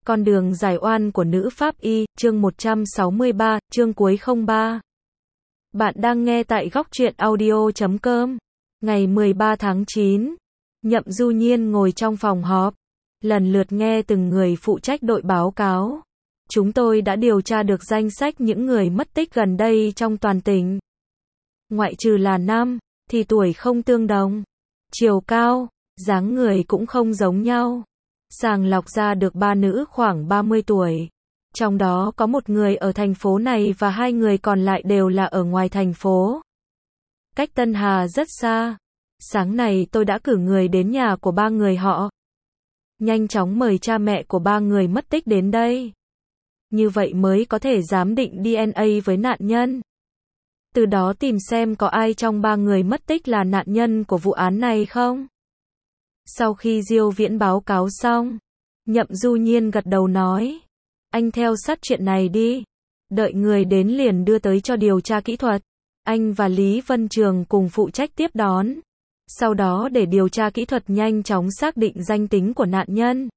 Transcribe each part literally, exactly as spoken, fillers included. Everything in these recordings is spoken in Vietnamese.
Con đường giải oan của nữ pháp y, chương một trăm sáu mươi ba, chương cuối không ba. Bạn đang nghe tại góc truyện audio chấm com. Ngày mười ba tháng chín, Nhậm Du Nhiên ngồi trong phòng họp, lần lượt nghe từng người phụ trách đội báo cáo. Chúng tôi đã điều tra được danh sách những người mất tích gần đây trong toàn tỉnh. Ngoại trừ là nam, thì tuổi không tương đồng, chiều cao, dáng người cũng không giống nhau. Sàng lọc ra được ba nữ khoảng ba mươi tuổi. Trong đó có một người ở thành phố này và hai người còn lại đều là ở ngoài thành phố. Cách Tân Hà rất xa. Sáng này tôi đã cử người đến nhà của ba người họ. Nhanh chóng mời cha mẹ của ba người mất tích đến đây. Như vậy mới có thể giám định đê en a với nạn nhân. Từ đó tìm xem có ai trong ba người mất tích là nạn nhân của vụ án này không. Sau khi Diêu Viễn báo cáo xong, Nhậm Du Nhiên gật đầu nói, anh theo sát chuyện này đi, đợi người đến liền đưa tới cho điều tra kỹ thuật, anh và Lý Vân Trường cùng phụ trách tiếp đón, sau đó để điều tra kỹ thuật nhanh chóng xác định danh tính của nạn nhân.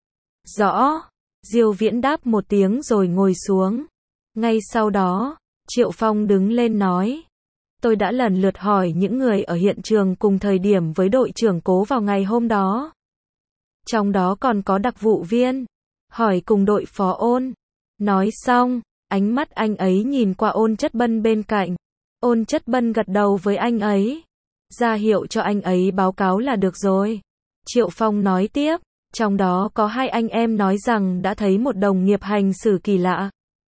Rõ, Diêu Viễn đáp một tiếng rồi ngồi xuống. Ngay sau đó, Triệu Phong đứng lên nói, tôi đã lần lượt hỏi những người ở hiện trường cùng thời điểm với đội trưởng Cố vào ngày hôm đó. Trong đó còn có đặc vụ viên, hỏi cùng đội phó Ôn. Nói xong, ánh mắt anh ấy nhìn qua Ôn Chất Bân bên cạnh. Ôn Chất Bân gật đầu với anh ấy, ra hiệu cho anh ấy báo cáo là được rồi. Triệu Phong nói tiếp, trong đó có hai anh em nói rằng đã thấy một đồng nghiệp hành xử kỳ lạ.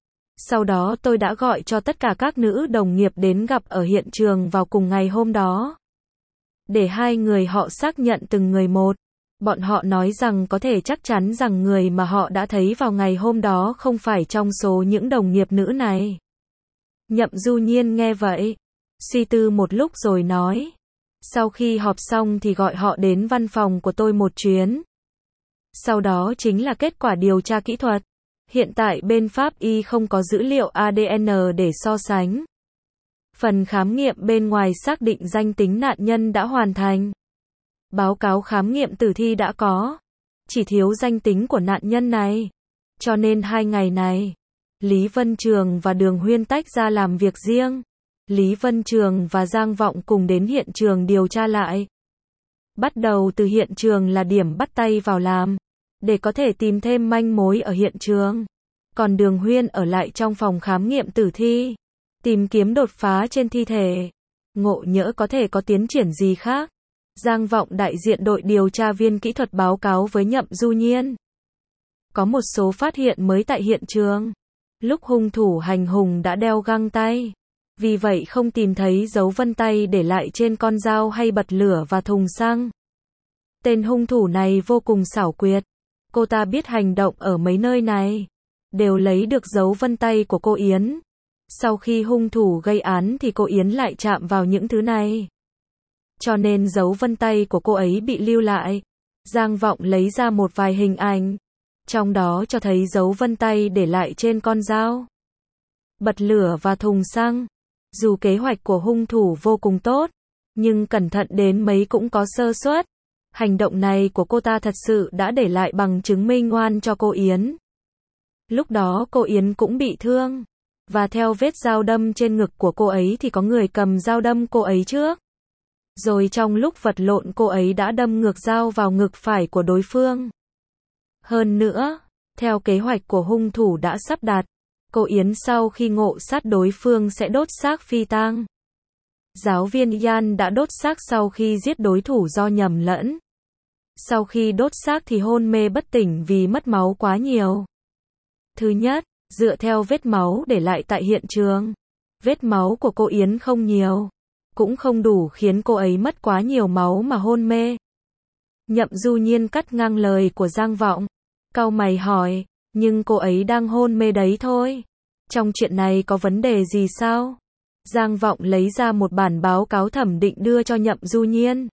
Sau đó tôi đã gọi cho tất cả các nữ đồng nghiệp đến gặp ở hiện trường vào cùng ngày hôm đó. Để hai người họ xác nhận từng người một. Bọn họ nói rằng có thể chắc chắn rằng người mà họ đã thấy vào ngày hôm đó không phải trong số những đồng nghiệp nữ này. Nhậm Du Nhiên nghe vậy, suy tư một lúc rồi nói, sau khi họp xong thì gọi họ đến văn phòng của tôi một chuyến. Sau đó chính là kết quả điều tra kỹ thuật. Hiện tại bên pháp y không có dữ liệu a đê en để so sánh. Phần khám nghiệm bên ngoài xác định danh tính nạn nhân đã hoàn thành. Báo cáo khám nghiệm tử thi đã có. Chỉ thiếu danh tính của nạn nhân này. Cho nên hai ngày này, Lý Vân Trường và Đường Huyên tách ra làm việc riêng. Lý Vân Trường và Giang Vọng cùng đến hiện trường điều tra lại. Bắt đầu từ hiện trường là điểm bắt tay vào làm, để có thể tìm thêm manh mối ở hiện trường. Còn Đường Huyên ở lại trong phòng khám nghiệm tử thi, tìm kiếm đột phá trên thi thể. Ngộ nhỡ có thể có tiến triển gì khác. Giang Vọng đại diện đội điều tra viên kỹ thuật báo cáo với Nhậm Du Nhiên. Có một số phát hiện mới tại hiện trường. Lúc hung thủ hành hung đã đeo găng tay. Vì vậy không tìm thấy dấu vân tay để lại trên con dao hay bật lửa và thùng xăng. Tên hung thủ này vô cùng xảo quyệt. Cô ta biết hành động ở mấy nơi này, đều lấy được dấu vân tay của cô Yến. Sau khi hung thủ gây án thì cô Yến lại chạm vào những thứ này. Cho nên dấu vân tay của cô ấy bị lưu lại. Giang Vọng lấy ra một vài hình ảnh. Trong đó cho thấy dấu vân tay để lại trên con dao, bật lửa và thùng xăng. Dù kế hoạch của hung thủ vô cùng tốt, nhưng cẩn thận đến mấy cũng có sơ suất. Hành động này của cô ta thật sự đã để lại bằng chứng minh oan cho cô Yến. Lúc đó cô Yến cũng bị thương. Và theo vết dao đâm trên ngực của cô ấy thì có người cầm dao đâm cô ấy trước. Rồi trong lúc vật lộn cô ấy đã đâm ngược dao vào ngực phải của đối phương. Hơn nữa, theo kế hoạch của hung thủ đã sắp đặt, cô Yến sau khi ngộ sát đối phương sẽ đốt xác phi tang. Giáo viên Yan đã đốt xác sau khi giết đối thủ do nhầm lẫn. Sau khi đốt xác thì hôn mê bất tỉnh vì mất máu quá nhiều. Thứ nhất, dựa theo vết máu để lại tại hiện trường, vết máu của cô Yến không nhiều, cũng không đủ khiến cô ấy mất quá nhiều máu mà hôn mê. Nhậm Du Nhiên cắt ngang lời của Giang Vọng, cau mày hỏi, nhưng cô ấy đang hôn mê đấy thôi. Trong chuyện này có vấn đề gì sao? Giang Vọng lấy ra một bản báo cáo thẩm định đưa cho Nhậm Du Nhiên.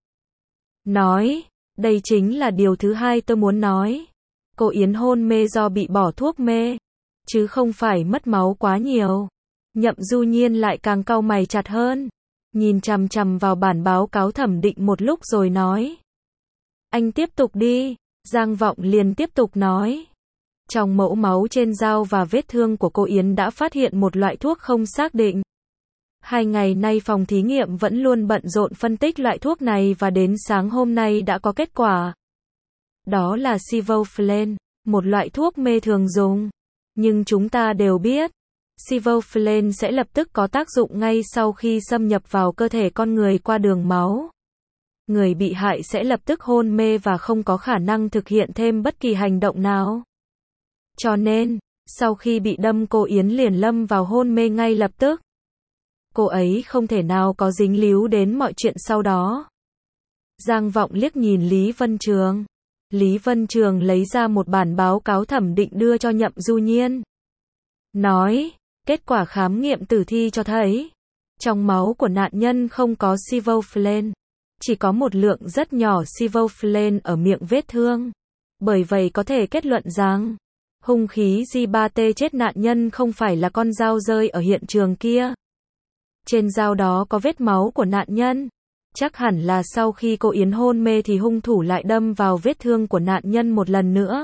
Nói, đây chính là điều thứ hai tôi muốn nói. Cô Yến hôn mê do bị bỏ thuốc mê, chứ không phải mất máu quá nhiều. Nhậm Du Nhiên lại càng cau mày chặt hơn, nhìn chằm chằm vào bản báo cáo thẩm định một lúc rồi nói. Anh tiếp tục đi. Giang Vọng liền tiếp tục nói. Trong mẫu máu trên dao và vết thương của cô Yến đã phát hiện một loại thuốc không xác định. Hai ngày nay phòng thí nghiệm vẫn luôn bận rộn phân tích loại thuốc này và đến sáng hôm nay đã có kết quả. Đó là Sevoflurane, một loại thuốc mê thường dùng. Nhưng chúng ta đều biết, Sevoflurane sẽ lập tức có tác dụng ngay sau khi xâm nhập vào cơ thể con người qua đường máu. Người bị hại sẽ lập tức hôn mê và không có khả năng thực hiện thêm bất kỳ hành động nào. Cho nên, sau khi bị đâm cô Yến liền lâm vào hôn mê ngay lập tức. Cô ấy không thể nào có dính líu đến mọi chuyện sau đó. Giang Vọng liếc nhìn Lý Vân Trường. Lý Vân Trường lấy ra một bản báo cáo thẩm định đưa cho Nhậm Du Nhiên. Nói, kết quả khám nghiệm tử thi cho thấy, trong máu của nạn nhân không có Sevoflurane, chỉ có một lượng rất nhỏ Sevoflurane ở miệng vết thương. Bởi vậy có thể kết luận rằng, hung khí G ba T chết nạn nhân không phải là con dao rơi ở hiện trường kia. Trên dao đó có vết máu của nạn nhân. Chắc hẳn là sau khi cô Yến hôn mê thì hung thủ lại đâm vào vết thương của nạn nhân một lần nữa.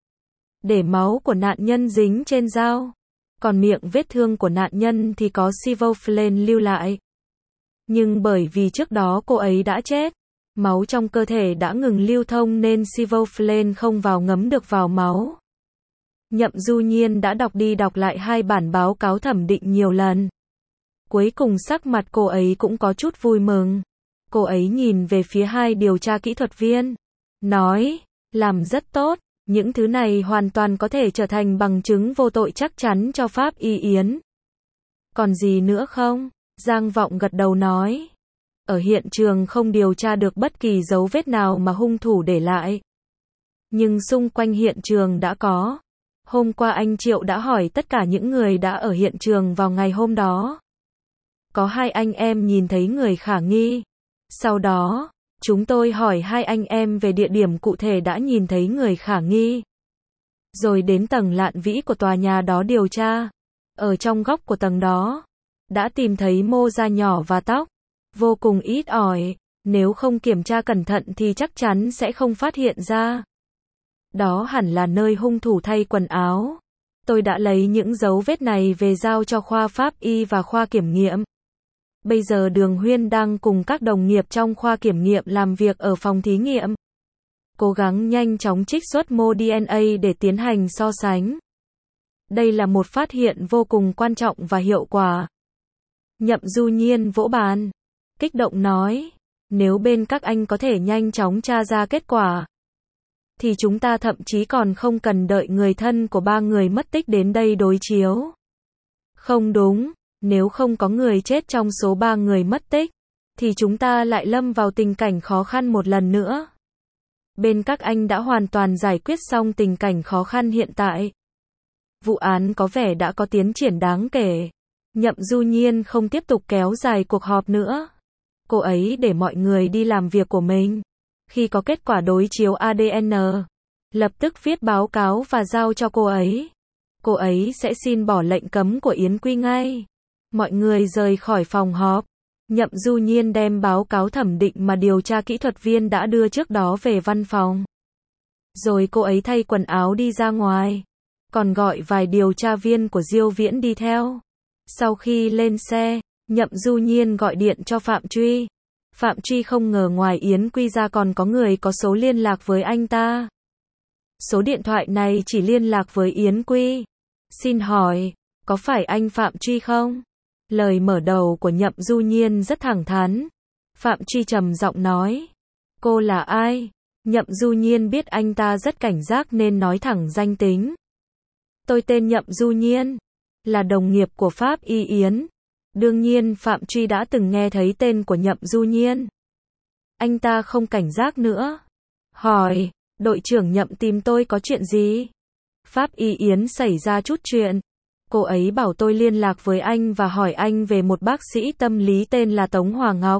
Để máu của nạn nhân dính trên dao. Còn miệng vết thương của nạn nhân thì có Sevoflurane lưu lại. Nhưng bởi vì trước đó cô ấy đã chết, máu trong cơ thể đã ngừng lưu thông nên Sevoflurane không vào ngấm được vào máu. Nhậm Du Nhiên đã đọc đi đọc lại hai bản báo cáo thẩm định nhiều lần. Cuối cùng sắc mặt cô ấy cũng có chút vui mừng. Cô ấy nhìn về phía hai điều tra kỹ thuật viên. Nói, làm rất tốt, những thứ này hoàn toàn có thể trở thành bằng chứng vô tội chắc chắn cho Pháp Y Yến. Còn gì nữa không? Giang Vọng gật đầu nói. Ở hiện trường không điều tra được bất kỳ dấu vết nào mà hung thủ để lại. Nhưng xung quanh hiện trường đã có. Hôm qua anh Triệu đã hỏi tất cả những người đã ở hiện trường vào ngày hôm đó. Có hai anh em nhìn thấy người khả nghi. Sau đó, chúng tôi hỏi hai anh em về địa điểm cụ thể đã nhìn thấy người khả nghi. Rồi đến tầng lạn vĩ của tòa nhà đó điều tra. Ở trong góc của tầng đó, đã tìm thấy mô da nhỏ và tóc. Vô cùng ít ỏi, nếu không kiểm tra cẩn thận thì chắc chắn sẽ không phát hiện ra. Đó hẳn là nơi hung thủ thay quần áo. Tôi đã lấy những dấu vết này về giao cho khoa pháp y và khoa kiểm nghiệm. Bây giờ Đường Huyên đang cùng các đồng nghiệp trong khoa kiểm nghiệm làm việc ở phòng thí nghiệm. Cố gắng nhanh chóng trích xuất mô đê en a để tiến hành so sánh. Đây là một phát hiện vô cùng quan trọng và hiệu quả. Nhậm Du Nhiên vỗ bàn, kích động nói, nếu bên các anh có thể nhanh chóng tra ra kết quả, thì chúng ta thậm chí còn không cần đợi người thân của ba người mất tích đến đây đối chiếu. Không đúng, nếu không có người chết trong số ba người mất tích, thì chúng ta lại lâm vào tình cảnh khó khăn một lần nữa. Bên các anh đã hoàn toàn giải quyết xong tình cảnh khó khăn hiện tại. Vụ án có vẻ đã có tiến triển đáng kể. Nhậm Du Nhiên không tiếp tục kéo dài cuộc họp nữa. Cô ấy để mọi người đi làm việc của mình. Khi có kết quả đối chiếu a đê en, lập tức viết báo cáo và giao cho cô ấy. Cô ấy sẽ xin bỏ lệnh cấm của Yến Quy ngay. Mọi người rời khỏi phòng họp. Nhậm Du Nhiên đem báo cáo thẩm định mà điều tra kỹ thuật viên đã đưa trước đó về văn phòng. Rồi cô ấy thay quần áo đi ra ngoài. Còn gọi vài điều tra viên của Diêu Viễn đi theo. Sau khi lên xe, Nhậm Du Nhiên gọi điện cho Phạm Truy. Phạm Truy không ngờ ngoài Yến Quy ra còn có người có số liên lạc với anh ta. Số điện thoại này chỉ liên lạc với Yến Quy. Xin hỏi, có phải anh Phạm Truy không? Lời mở đầu của Nhậm Du Nhiên rất thẳng thắn. Phạm Truy trầm giọng nói. Cô là ai? Nhậm Du Nhiên biết anh ta rất cảnh giác nên nói thẳng danh tính. Tôi tên Nhậm Du Nhiên, là đồng nghiệp của Pháp Y Yến. Đương nhiên Phạm Truy đã từng nghe thấy tên của Nhậm Du Nhiên. Anh ta không cảnh giác nữa. Hỏi, đội trưởng Nhậm tìm tôi có chuyện gì? Pháp Y Yến xảy ra chút chuyện. Cô ấy bảo tôi liên lạc với anh và hỏi anh về một bác sĩ tâm lý tên là Tống Hòa Ngọc.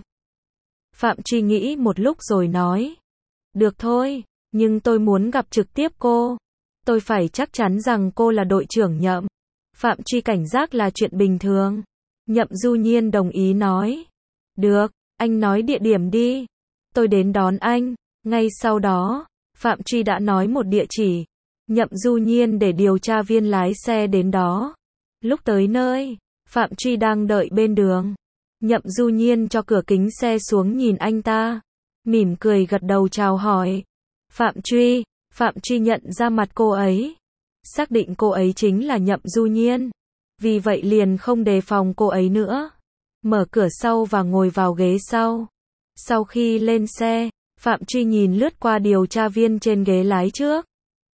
Phạm Truy nghĩ một lúc rồi nói. Được thôi, nhưng tôi muốn gặp trực tiếp cô. Tôi phải chắc chắn rằng cô là đội trưởng Nhậm. Phạm Truy cảnh giác là chuyện bình thường. Nhậm Du Nhiên đồng ý nói. Được, anh nói địa điểm đi. Tôi đến đón anh. Ngay sau đó, Phạm Truy đã nói một địa chỉ. Nhậm Du Nhiên để điều tra viên lái xe đến đó. Lúc tới nơi, Phạm Truy đang đợi bên đường. Nhậm Du Nhiên cho cửa kính xe xuống nhìn anh ta, mỉm cười gật đầu chào hỏi. Phạm Truy, Phạm Truy nhận ra mặt cô ấy, xác định cô ấy chính là Nhậm Du Nhiên, vì vậy liền không đề phòng cô ấy nữa. Mở cửa sau và ngồi vào ghế sau. Sau khi lên xe, Phạm Truy nhìn lướt qua điều tra viên trên ghế lái trước.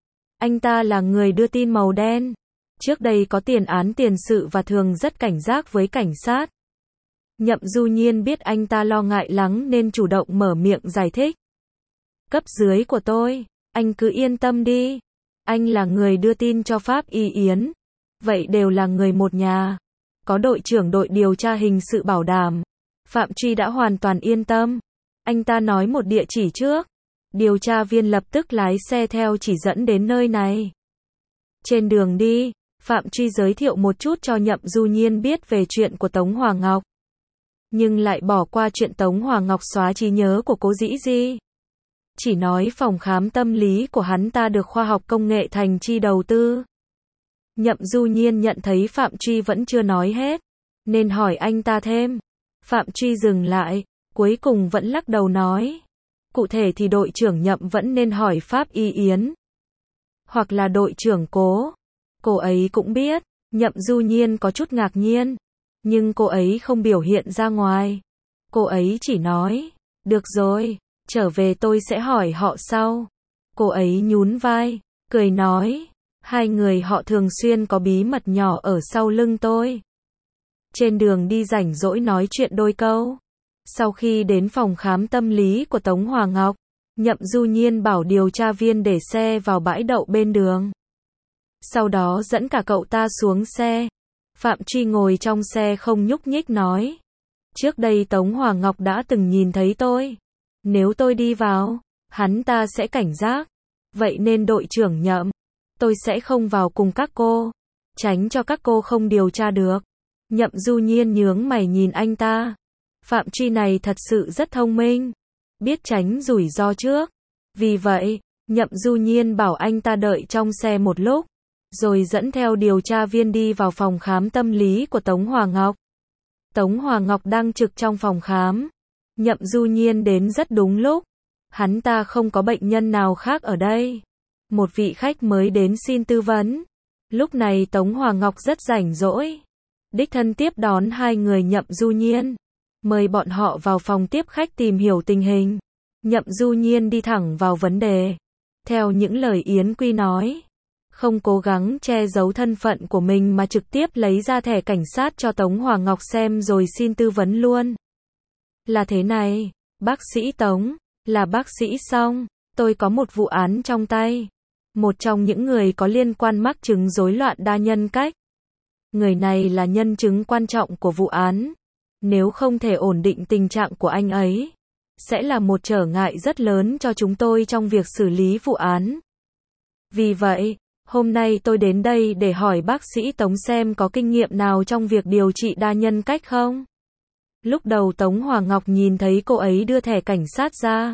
Anh ta là người đưa tin màu đen, trước đây có tiền án tiền sự và thường rất cảnh giác với cảnh sát. Nhậm Du Nhiên biết anh ta lo ngại lắng nên chủ động mở miệng giải thích. Cấp dưới của tôi, anh cứ yên tâm đi. Anh là người đưa tin cho Pháp Y Yến. Vậy đều là người một nhà. Có đội trưởng đội điều tra hình sự bảo đảm. Phạm Truy đã hoàn toàn yên tâm. Anh ta nói một địa chỉ trước. Điều tra viên lập tức lái xe theo chỉ dẫn đến nơi này. Trên đường đi, Phạm Truy giới thiệu một chút cho Nhậm Du Nhiên biết về chuyện của Tống Hòa Ngọc. Nhưng lại bỏ qua chuyện Tống Hòa Ngọc xóa trí nhớ của Cố Dĩ Di. Chỉ nói phòng khám tâm lý của hắn ta được khoa học công nghệ thành chi đầu tư. Nhậm Du Nhiên nhận thấy Phạm Truy vẫn chưa nói hết, nên hỏi anh ta thêm. Phạm Truy dừng lại, cuối cùng vẫn lắc đầu nói. Cụ thể thì đội trưởng Nhậm vẫn nên hỏi Pháp Y Yến. Hoặc là đội trưởng Cố. Cô ấy cũng biết. Nhậm Du Nhiên có chút ngạc nhiên. Nhưng cô ấy không biểu hiện ra ngoài. Cô ấy chỉ nói. Được rồi, trở về tôi sẽ hỏi họ sau. Cô ấy nhún vai, cười nói. Hai người họ thường xuyên có bí mật nhỏ ở sau lưng tôi. Trên đường đi rảnh rỗi nói chuyện đôi câu. Sau khi đến phòng khám tâm lý của Tống Hòa Ngọc, Nhậm Du Nhiên bảo điều tra viên để xe vào bãi đậu bên đường. Sau đó dẫn cả cậu ta xuống xe. Phạm Truy ngồi trong xe không nhúc nhích nói. Trước đây Tống Hòa Ngọc đã từng nhìn thấy tôi. Nếu tôi đi vào, hắn ta sẽ cảnh giác. Vậy nên đội trưởng Nhậm, tôi sẽ không vào cùng các cô. Tránh cho các cô không điều tra được. Nhậm Du Nhiên nhướng mày nhìn anh ta. Phạm Truy này thật sự rất thông minh. Biết tránh rủi ro trước. Vì vậy, Nhậm Du Nhiên bảo anh ta đợi trong xe một lúc. Rồi dẫn theo điều tra viên đi vào phòng khám tâm lý của Tống Hòa Ngọc. Tống Hòa Ngọc đang trực trong phòng khám. Nhậm Du Nhiên đến rất đúng lúc. Hắn ta không có bệnh nhân nào khác ở đây. Một vị khách mới đến xin tư vấn. Lúc này Tống Hòa Ngọc rất rảnh rỗi. Đích thân tiếp đón hai người Nhậm Du Nhiên. Mời bọn họ vào phòng tiếp khách tìm hiểu tình hình. Nhậm Du Nhiên đi thẳng vào vấn đề. Theo những lời Yến Quy nói. Không cố gắng che giấu thân phận của mình mà trực tiếp lấy ra thẻ cảnh sát cho Tống Hòa Ngọc xem rồi xin tư vấn luôn. Là thế này, bác sĩ Tống, là bác sĩ Song, tôi có một vụ án trong tay. Một trong những người có liên quan mắc chứng rối loạn đa nhân cách. Người này là nhân chứng quan trọng của vụ án. Nếu không thể ổn định tình trạng của anh ấy, sẽ là một trở ngại rất lớn cho chúng tôi trong việc xử lý vụ án. Vì vậy, hôm nay tôi đến đây để hỏi bác sĩ Tống xem có kinh nghiệm nào trong việc điều trị đa nhân cách không? Lúc đầu Tống Hòa Ngọc nhìn thấy cô ấy đưa thẻ cảnh sát ra.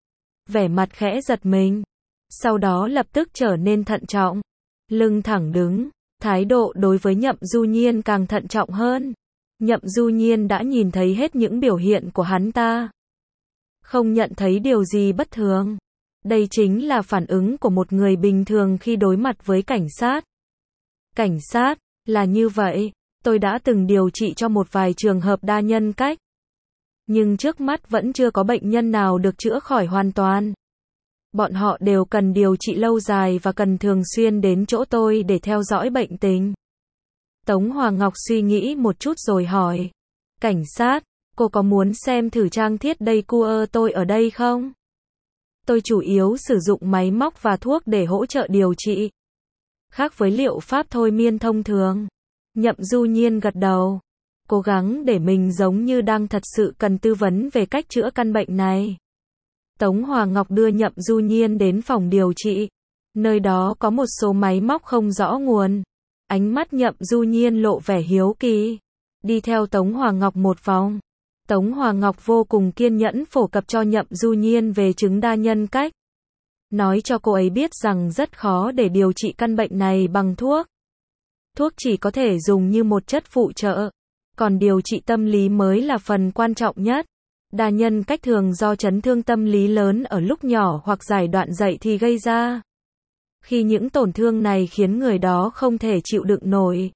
Vẻ mặt khẽ giật mình. Sau đó lập tức trở nên thận trọng. Lưng thẳng đứng. Thái độ đối với Nhậm Du Nhiên càng thận trọng hơn. Nhậm Du Nhiên đã nhìn thấy hết những biểu hiện của hắn ta. Không nhận thấy điều gì bất thường. Đây chính là phản ứng của một người bình thường khi đối mặt với cảnh sát. Cảnh sát, là như vậy, tôi đã từng điều trị cho một vài trường hợp đa nhân cách. Nhưng trước mắt vẫn chưa có bệnh nhân nào được chữa khỏi hoàn toàn. Bọn họ đều cần điều trị lâu dài và cần thường xuyên đến chỗ tôi để theo dõi bệnh tình. Tống Hòa Ngọc suy nghĩ một chút rồi hỏi. Cảnh sát, cô có muốn xem thử trang thiết đây của tôi ở đây không? Tôi chủ yếu sử dụng máy móc và thuốc để hỗ trợ điều trị. Khác với liệu pháp thôi miên thông thường. Nhậm Du Nhiên gật đầu. Cố gắng để mình giống như đang thật sự cần tư vấn về cách chữa căn bệnh này. Tống Hòa Ngọc đưa Nhậm Du Nhiên đến phòng điều trị. Nơi đó có một số máy móc không rõ nguồn. Ánh mắt Nhậm Du Nhiên lộ vẻ hiếu kỳ. Đi theo Tống Hòa Ngọc một vòng. Tống Hòa Ngọc vô cùng kiên nhẫn phổ cập cho Nhậm Du Nhiên về chứng đa nhân cách. nói cho cô ấy biết rằng rất khó để điều trị căn bệnh này bằng thuốc. Thuốc chỉ có thể dùng như một chất phụ trợ, còn điều trị tâm lý mới là phần quan trọng nhất. Đa nhân cách thường do chấn thương tâm lý lớn ở lúc nhỏ hoặc giai đoạn dậy thì gây ra. Khi những tổn thương này khiến người đó không thể chịu đựng nổi,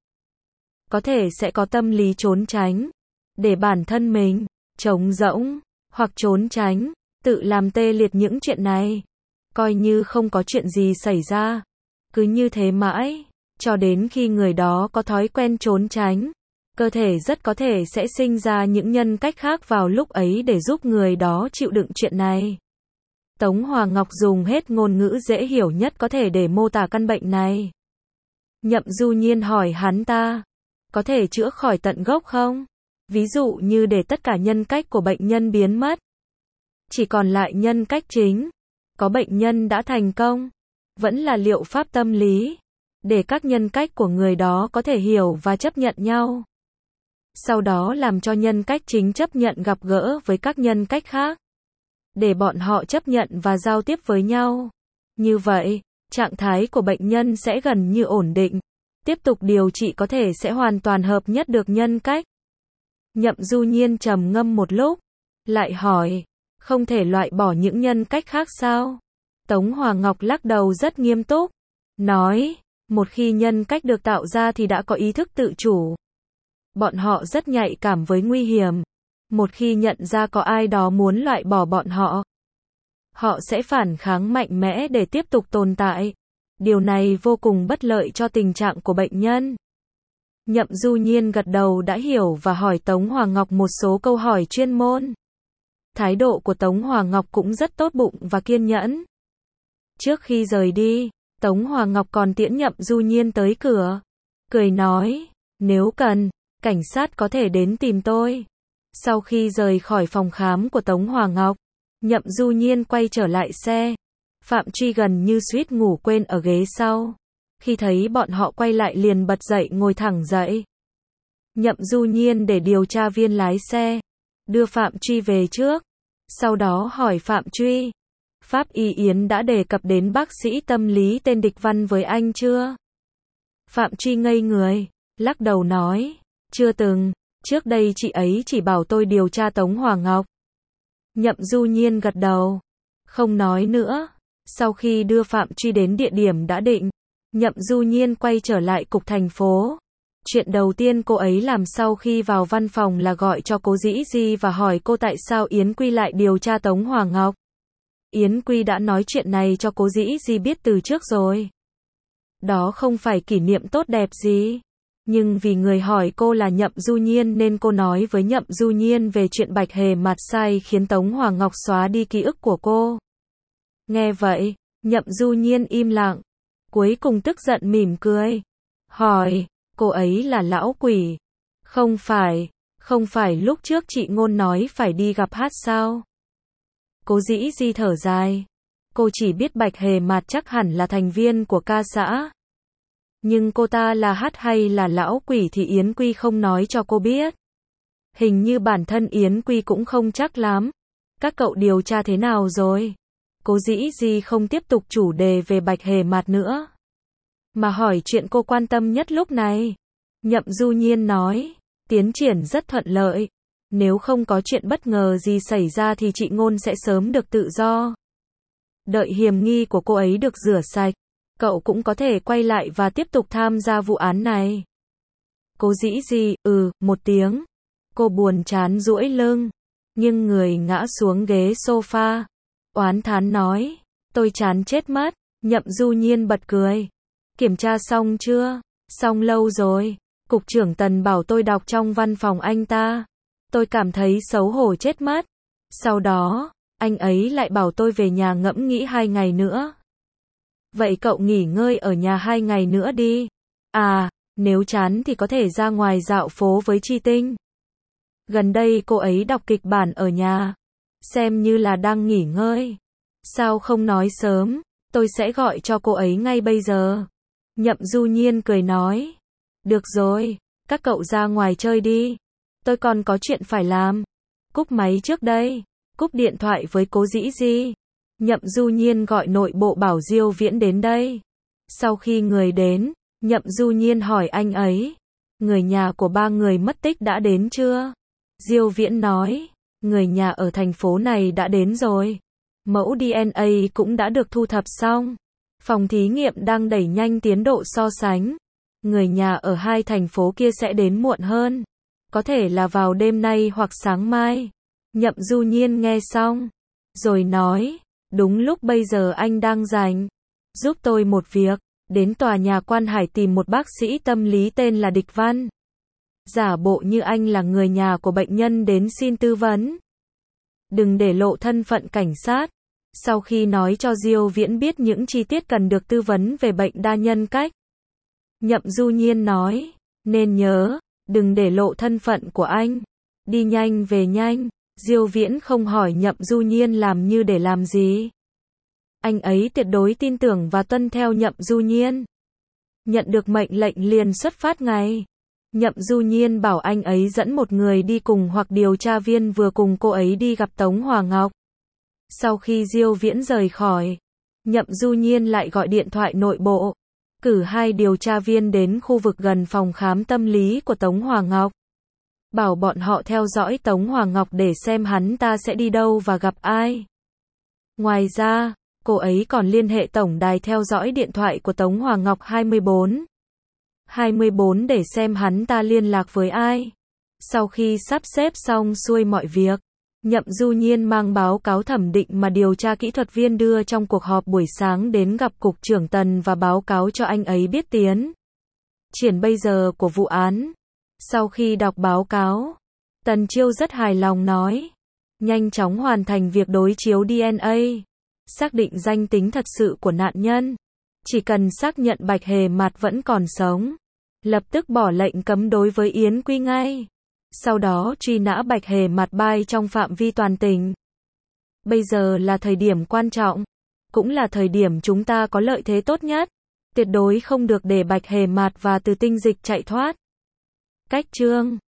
có thể sẽ có tâm lý trốn tránh, để bản thân mình trống rỗng, hoặc trốn tránh, tự làm tê liệt những chuyện này, coi như không có chuyện gì xảy ra. Cứ như thế mãi, cho đến khi người đó có thói quen trốn tránh, cơ thể rất có thể sẽ sinh ra những nhân cách khác vào lúc ấy để giúp người đó chịu đựng chuyện này. Tống Hòa Ngọc dùng hết ngôn ngữ dễ hiểu nhất có thể để mô tả căn bệnh này. Nhậm Du Nhiên hỏi hắn ta, có thể chữa khỏi tận gốc không? Ví dụ như để tất cả nhân cách của bệnh nhân biến mất, chỉ còn lại nhân cách chính. Có bệnh nhân đã thành công, vẫn là liệu pháp tâm lý, để các nhân cách của người đó có thể hiểu và chấp nhận nhau. Sau đó làm cho nhân cách chính chấp nhận gặp gỡ với các nhân cách khác, để bọn họ chấp nhận và giao tiếp với nhau. Như vậy, trạng thái của bệnh nhân sẽ gần như ổn định. Tiếp tục điều trị có thể sẽ hoàn toàn hợp nhất được nhân cách. Nhậm Du Nhiên trầm ngâm một lúc, lại hỏi, không thể loại bỏ những nhân cách khác sao? Tống Hòa Ngọc lắc đầu rất nghiêm túc, nói, một khi nhân cách được tạo ra thì đã có ý thức tự chủ. Bọn họ rất nhạy cảm với nguy hiểm. Một khi nhận ra có ai đó muốn loại bỏ bọn họ, họ sẽ phản kháng mạnh mẽ để tiếp tục tồn tại. Điều này vô cùng bất lợi cho tình trạng của bệnh nhân. Nhậm Du Nhiên gật đầu đã hiểu và hỏi Tống Hòa Ngọc một số câu hỏi chuyên môn. Thái độ của Tống Hòa Ngọc cũng rất tốt bụng và kiên nhẫn. Trước khi rời đi, Tống Hòa Ngọc còn tiễn Nhậm Du Nhiên tới cửa, cười nói, nếu cần, cảnh sát có thể đến tìm tôi. Sau khi rời khỏi phòng khám của Tống Hòa Ngọc, Nhậm Du Nhiên quay trở lại xe. Phạm Truy gần như suýt ngủ quên ở ghế sau. Khi thấy bọn họ quay lại liền bật dậy ngồi thẳng dậy. Nhậm Du Nhiên để điều tra viên lái xe, đưa Phạm Truy về trước. Sau đó hỏi Phạm Truy, Pháp Y Yến đã đề cập đến bác sĩ tâm lý tên Địch Văn với anh chưa? Phạm Truy ngây người, lắc đầu nói, chưa từng, trước đây chị ấy chỉ bảo tôi điều tra Tống Hòa Ngọc. Nhậm Du Nhiên gật đầu, không nói nữa. Sau khi đưa Phạm Truy đến địa điểm đã định, Nhậm Du Nhiên quay trở lại cục thành phố. Chuyện đầu tiên cô ấy làm sau khi vào văn phòng là gọi cho Cố Dĩ Di và hỏi cô tại sao Yến Quy lại điều tra Tống Hòa Ngọc. Yến Quy đã nói chuyện này cho Cố Dĩ Di biết từ trước rồi. Đó không phải kỷ niệm tốt đẹp gì. Nhưng vì người hỏi cô là Nhậm Du Nhiên nên cô nói với Nhậm Du Nhiên về chuyện Bạch Hề mặt sai khiến Tống Hòa Ngọc xóa đi ký ức của cô. Nghe vậy, Nhậm Du Nhiên im lặng, cuối cùng tức giận mỉm cười, hỏi, cô ấy là lão quỷ? Không phải, không phải lúc trước chị Ngôn nói phải đi gặp hát sao? Cố Dĩ Di thở dài, cô chỉ biết Bạch Hề Mạt chắc hẳn là thành viên của ca xã. Nhưng cô ta là hát hay là lão quỷ thì Yến Quy không nói cho cô biết. Hình như bản thân Yến Quy cũng không chắc lắm. Các cậu điều tra thế nào rồi? Cố Dĩ Di không tiếp tục chủ đề về Bạch Hề Mạt nữa, mà hỏi chuyện cô quan tâm nhất lúc này. Nhậm Du Nhiên nói, tiến triển rất thuận lợi. Nếu không có chuyện bất ngờ gì xảy ra thì chị Ngôn sẽ sớm được tự do. Đợi hiểm nghi của cô ấy được rửa sạch, cậu cũng có thể quay lại và tiếp tục tham gia vụ án này. Cố Dĩ Di, ừ, một tiếng. Cô buồn chán duỗi lưng, nghiêng người ngã xuống ghế sofa. Oán thán nói, tôi chán chết mất. Nhậm Du Nhiên bật cười. Kiểm tra xong chưa? Xong lâu rồi. Cục trưởng Tần bảo tôi đọc trong văn phòng anh ta. Tôi cảm thấy xấu hổ chết mất. Sau đó, anh ấy lại bảo tôi về nhà ngẫm nghĩ hai ngày nữa. Vậy cậu nghỉ ngơi ở nhà hai ngày nữa đi. À, nếu chán thì có thể ra ngoài dạo phố với Chi Tinh. Gần đây cô ấy đọc kịch bản ở nhà, xem như là đang nghỉ ngơi. Sao không nói sớm, tôi sẽ gọi cho cô ấy ngay bây giờ. Nhậm Du Nhiên cười nói, được rồi, các cậu ra ngoài chơi đi. Tôi còn có chuyện phải làm. Cúp máy trước đây. Cúp điện thoại với Cố Dĩ Di. Nhậm Du Nhiên gọi nội bộ bảo Diêu Viễn đến đây. Sau khi người đến, Nhậm Du Nhiên hỏi anh ấy, người nhà của ba người mất tích đã đến chưa? Diêu Viễn nói, người nhà ở thành phố này đã đến rồi. Mẫu đê en a cũng đã được thu thập xong. Phòng thí nghiệm đang đẩy nhanh tiến độ so sánh. Người nhà ở hai thành phố kia sẽ đến muộn hơn. Có thể là vào đêm nay hoặc sáng mai. Nhậm Du Nhiên nghe xong, rồi nói, đúng lúc bây giờ anh đang rảnh. Giúp tôi một việc, đến tòa nhà Quan Hải tìm một bác sĩ tâm lý tên là Địch Văn. Giả bộ như anh là người nhà của bệnh nhân đến xin tư vấn. Đừng để lộ thân phận cảnh sát. Sau khi nói cho Diêu Viễn biết những chi tiết cần được tư vấn về bệnh đa nhân cách, Nhậm Du Nhiên nói, nên nhớ, đừng để lộ thân phận của anh. Đi nhanh về nhanh. Diêu Viễn không hỏi Nhậm Du Nhiên làm như để làm gì. Anh ấy tuyệt đối tin tưởng và tuân theo Nhậm Du Nhiên. Nhận được mệnh lệnh liền xuất phát ngay. Nhậm Du Nhiên bảo anh ấy dẫn một người đi cùng hoặc điều tra viên vừa cùng cô ấy đi gặp Tống Hòa Ngọc. Sau khi Diêu Viễn rời khỏi, Nhậm Du Nhiên lại gọi điện thoại nội bộ, cử hai điều tra viên đến khu vực gần phòng khám tâm lý của Tống Hòa Ngọc. Bảo bọn họ theo dõi Tống Hòa Ngọc để xem hắn ta sẽ đi đâu và gặp ai. Ngoài ra, cô ấy còn liên hệ tổng đài theo dõi điện thoại của Tống Hòa Ngọc hai mươi bốn. hai mươi bốn để xem hắn ta liên lạc với ai. Sau khi sắp xếp xong xuôi mọi việc, Nhậm Du Nhiên mang báo cáo thẩm định mà điều tra kỹ thuật viên đưa trong cuộc họp buổi sáng đến gặp cục trưởng Tần và báo cáo cho anh ấy biết tiến triển bây giờ của vụ án. Sau khi đọc báo cáo, Tần Chiêu rất hài lòng nói, nhanh chóng hoàn thành việc đối chiếu đê en a, xác định danh tính thật sự của nạn nhân. Chỉ cần xác nhận Bạch Hề Mạt vẫn còn sống, lập tức bỏ lệnh cấm đối với Yến Quy ngay. Sau đó truy nã Bạch Hề Mạt bay trong phạm vi toàn tỉnh. Bây giờ là thời điểm quan trọng, cũng là thời điểm chúng ta có lợi thế tốt nhất. Tuyệt đối không được để Bạch Hề Mạt và Từ Tinh Dịch chạy thoát. Cách chương